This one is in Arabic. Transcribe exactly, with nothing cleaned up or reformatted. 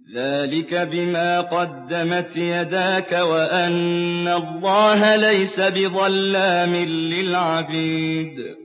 ذلك بما قدمت يداك وأن الله ليس بظلام للعبيد